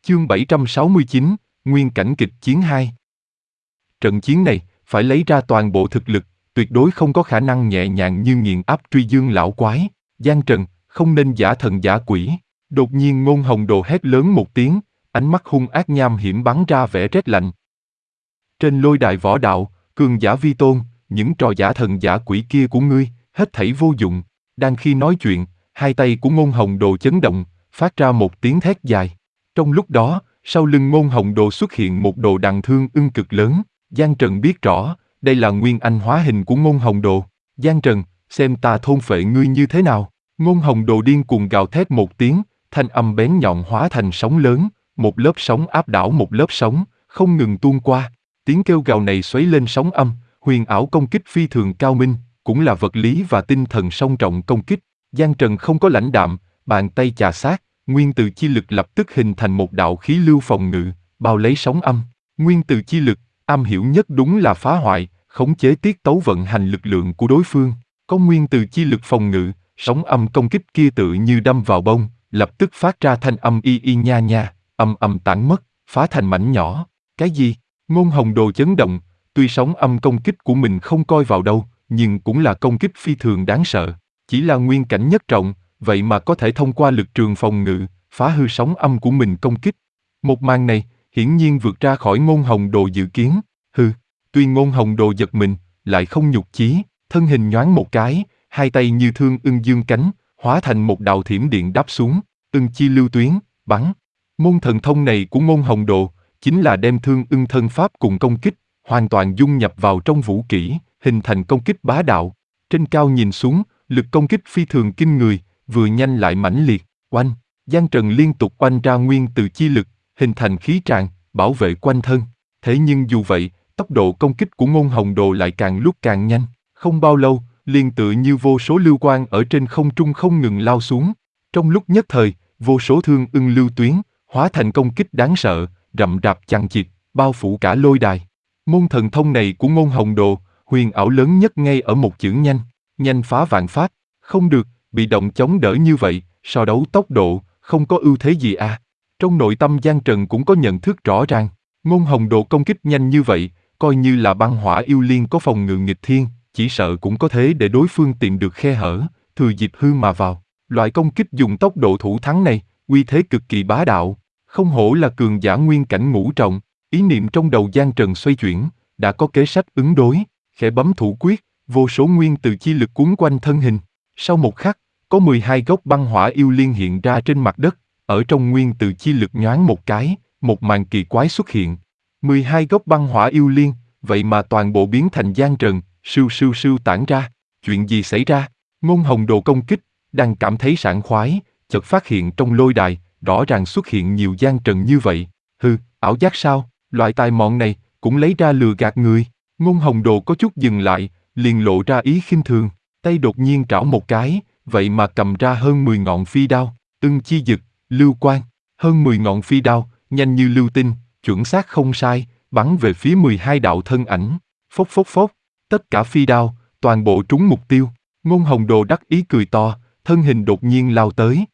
Chương 769, Nguyên cảnh kịch chiến 2. Trận chiến này, phải lấy ra toàn bộ thực lực, tuyệt đối không có khả năng nhẹ nhàng như nghiền áp Truy Dương lão quái. Giang Trần, không nên giả thần giả quỷ. Đột nhiên Ngôn Hồng Đồ hét lớn một tiếng, ánh mắt hung ác nham hiểm bắn ra vẻ rét lạnh. Trên lôi đài võ đạo, cường giả vi tôn, những trò giả thần giả quỷ kia của ngươi, hết thảy vô dụng. Đang khi nói chuyện, hai tay của Ngôn Hồng Đồ chấn động, phát ra một tiếng thét dài. Trong lúc đó, sau lưng Ngôn Hồng Đồ xuất hiện một đồ đằng thương ưng cực lớn. Giang Trần biết rõ, đây là nguyên anh hóa hình của Ngôn Hồng Đồ. Giang Trần, xem ta thôn phệ ngươi như thế nào. Ngôn Hồng Đồ điên cuồng gào thét một tiếng, thanh âm bén nhọn hóa thành sóng lớn, một lớp sóng áp đảo một lớp sóng, không ngừng tuôn qua. Tiếng kêu gào này xoáy lên sóng âm, huyền ảo công kích phi thường cao minh, cũng là vật lý và tinh thần song trọng công kích. Giang Trần không có lãnh đạm, bàn tay chà sát, nguyên tử chi lực lập tức hình thành một đạo khí lưu phòng ngự, bao lấy sóng âm. Nguyên tử chi lực, am hiểu nhất đúng là phá hoại, khống chế tiết tấu vận hành lực lượng của đối phương. Có nguyên tử chi lực phòng ngự, sóng âm công kích kia tự như đâm vào bông, lập tức phát ra thanh âm y y nha nha, âm âm tản mất, phá thành mảnh nhỏ. Cái gì? Ngôn Hồng Đồ chấn động, tuy sóng âm công kích của mình không coi vào đâu, nhưng cũng là công kích phi thường đáng sợ. Chỉ là nguyên cảnh nhất trọng, vậy mà có thể thông qua lực trường phòng ngự, phá hư sóng âm của mình công kích. Một màn này, hiển nhiên vượt ra khỏi Ngôn Hồng Đồ dự kiến. Tuy Ngôn Hồng Đồ giật mình, lại không nhục chí, thân hình nhoáng một cái, hai tay như thương ưng dương cánh, hóa thành một đạo thiểm điện đáp xuống, ưng chi lưu tuyến, bắn. Môn thần thông này của Ngôn Hồng Đồ, chính là đem thương ưng thân pháp cùng công kích, hoàn toàn dung nhập vào trong vũ kỹ, hình thành công kích bá đạo. Trên cao nhìn xuống, lực công kích phi thường kinh người, vừa nhanh lại mãnh liệt, oanh. Giang Trần liên tục oanh ra nguyên tử chi lực, hình thành khí tràng, bảo vệ quanh thân. Thế nhưng dù vậy, tốc độ công kích của Ngôn Hồng Đồ lại càng lúc càng nhanh. Không bao lâu, liền tựa như vô số lưu quang ở trên không trung không ngừng lao xuống. Trong lúc nhất thời, vô số thương ưng lưu tuyến, hóa thành công kích đáng sợ, rậm rạp chằng chịt, bao phủ cả lôi đài. Môn thần thông này của Ngôn Hồng Đồ, huyền ảo lớn nhất ngay ở một chữ nhanh, nhanh phá vạn pháp. Không được, bị động chống đỡ như vậy, so đấu tốc độ, không có ưu thế gì à. Trong nội tâm Giang Trần cũng có nhận thức rõ ràng, Ngôn Hồng Đồ công kích nhanh như vậy, coi như là băng hỏa yêu liên có phòng ngự nghịch thiên, chỉ sợ cũng có thể để đối phương tìm được khe hở, thừa dịp hư mà vào. Loại công kích dùng tốc độ thủ thắng này, uy thế cực kỳ bá đạo, không hổ là cường giả nguyên cảnh ngũ trọng. Ý niệm trong đầu Giang Trần xoay chuyển, đã có kế sách ứng đối, khẽ bấm thủ quyết, vô số nguyên tử chi lực cuốn quanh thân hình. Sau một khắc, có 12 gốc băng hỏa yêu liên hiện ra trên mặt đất, ở trong nguyên tử chi lực nhoáng một cái, một màn kỳ quái xuất hiện. 12 gốc băng hỏa yêu liên, vậy mà toàn bộ biến thành Giang Trần, sưu sưu sưu tản ra. Chuyện gì xảy ra? Ngôn Hồng Đồ công kích, đang cảm thấy sảng khoái, chợt phát hiện trong lôi đài, rõ ràng xuất hiện nhiều Giang Trần như vậy. Ảo giác sao? Loại tài mọn này, cũng lấy ra lừa gạt người. Ngôn Hồng Đồ có chút dừng lại, liền lộ ra ý khinh thường, tay đột nhiên trảo một cái, vậy mà cầm ra hơn 10 ngọn phi đao, ưng chi dực, lưu quang, hơn 10 ngọn phi đao, nhanh như lưu tinh, chuẩn xác không sai, bắn về phía 12 đạo thân ảnh. Phốc phốc phốc, tất cả phi đao, toàn bộ trúng mục tiêu. Ngôn Hồng Đồ đắc ý cười to, thân hình đột nhiên lao tới.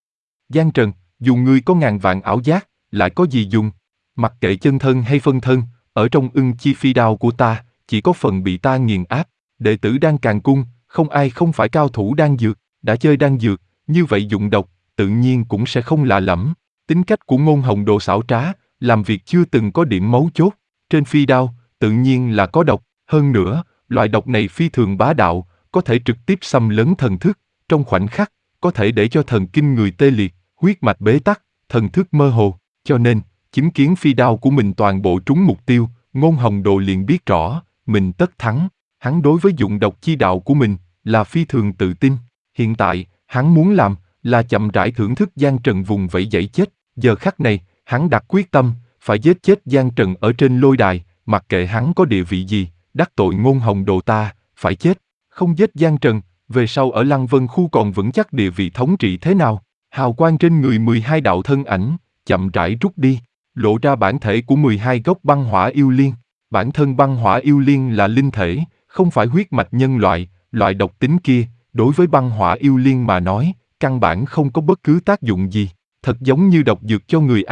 Giang Trần, dù ngươi có ngàn vạn ảo giác, lại có gì dùng? Mặc kệ chân thân hay phân thân, ở trong ưng chi phi đao của ta, chỉ có phần bị ta nghiền áp. Đệ tử Đan Càn Cung, không ai không phải cao thủ đan dược, đã chơi đan dược, như vậy dụng độc, tự nhiên cũng sẽ không lạ lẫm. Tính cách của Ngôn Hồng Đồ xảo trá, làm việc chưa từng có điểm mấu chốt. Trên phi đao, tự nhiên là có độc. Hơn nữa, loại độc này phi thường bá đạo, có thể trực tiếp xâm lấn thần thức, trong khoảnh khắc, có thể để cho thần kinh người tê liệt, huyết mạch bế tắc, thần thức mơ hồ. Cho nên, chứng kiến phi đao của mình toàn bộ trúng mục tiêu, Ngôn Hồng Đồ liền biết rõ, mình tất thắng. Hắn đối với dụng độc chi đạo của mình, là phi thường tự tin. Hiện tại, hắn muốn làm, là chậm rãi thưởng thức Giang Trần vùng vẫy dãy chết. Giờ khắc này, hắn đặt quyết tâm, phải giết chết Giang Trần ở trên lôi đài, mặc kệ hắn có địa vị gì, đắc tội Ngôn Hồng Đồ ta, phải chết. Không giết Giang Trần, về sau ở Lăng Vân Khu còn vững chắc địa vị thống trị thế nào? Hào quang trên người 12 đạo thân ảnh, chậm rãi rút đi, lộ ra bản thể của 12 gốc băng hỏa yêu liên. Bản thân băng hỏa yêu liên là linh thể, không phải huyết mạch nhân loại, loại độc tính kia, đối với băng hỏa yêu liên mà nói, căn bản không có bất cứ tác dụng gì. Thật giống như độc dược cho người ăn,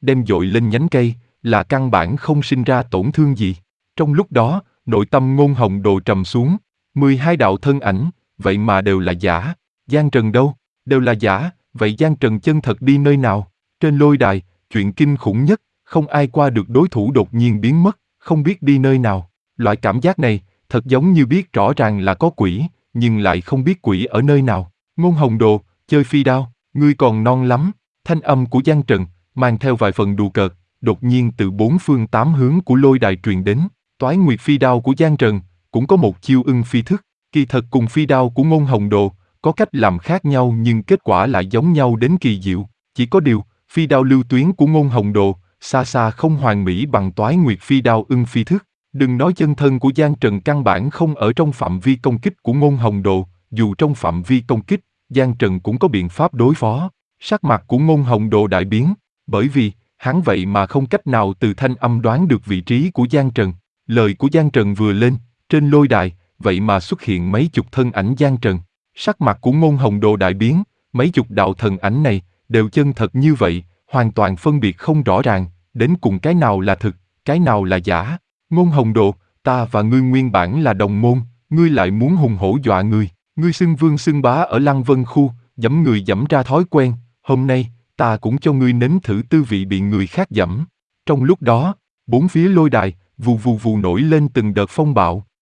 đem dội lên nhánh cây, là căn bản không sinh ra tổn thương gì. Trong lúc đó, nội tâm Ngôn Hồng Đồ trầm xuống, 12 đạo thân ảnh, vậy mà đều là giả. Giang Trần đâu? Đều là giả, vậy Giang Trần chân thật đi nơi nào? Trên lôi đài, chuyện kinh khủng nhất, không ai qua được đối thủ đột nhiên biến mất, không biết đi nơi nào. Loại cảm giác này, thật giống như biết rõ ràng là có quỷ, nhưng lại không biết quỷ ở nơi nào. Ngôn Hồng Đồ, chơi phi đao, ngươi còn non lắm. Thanh âm của Giang Trần, mang theo vài phần đùa cợt, đột nhiên từ bốn phương tám hướng của lôi đài truyền đến. Toái Nguyệt phi đao của Giang Trần, cũng có một chiêu ưng phi thức. Kỳ thật cùng phi đao của Ngôn Hồng Đồ, có cách làm khác nhau nhưng kết quả lại giống nhau đến kỳ diệu. Chỉ có điều, phi đao lưu tuyến của Ngôn Hồng Đồ, xa xa không hoàn mỹ bằng Toái Nguyệt phi đao ưng phi thức. Đừng nói chân thân của Giang Trần căn bản không ở trong phạm vi công kích của Ngôn Hồng Đồ, dù trong phạm vi công kích, Giang Trần cũng có biện pháp đối phó. Sắc mặt của Ngôn Hồng Đồ đại biến, bởi vì, hắn vậy mà không cách nào từ thanh âm đoán được vị trí của Giang Trần. Lời của Giang Trần vừa lên, trên lôi đài, vậy mà xuất hiện mấy chục thân ảnh Giang Trần. Sắc mặt của Ngôn Hồng Đồ đại biến, mấy chục đạo thần ảnh này, đều chân thật như vậy, hoàn toàn phân biệt không rõ ràng, đến cùng cái nào là thực, cái nào là giả. Ngôn Hồng Đồ, ta và ngươi nguyên bản là đồng môn, ngươi lại muốn hùng hổ dọa người, ngươi xưng vương xưng bá ở Lăng Vân khu, giẫm người giẫm ra thói quen, hôm nay, ta cũng cho ngươi nếm thử tư vị bị người khác giẫm. Trong lúc đó, bốn phía lôi đài, vù vù vù nổi lên từng đợt phong bạo,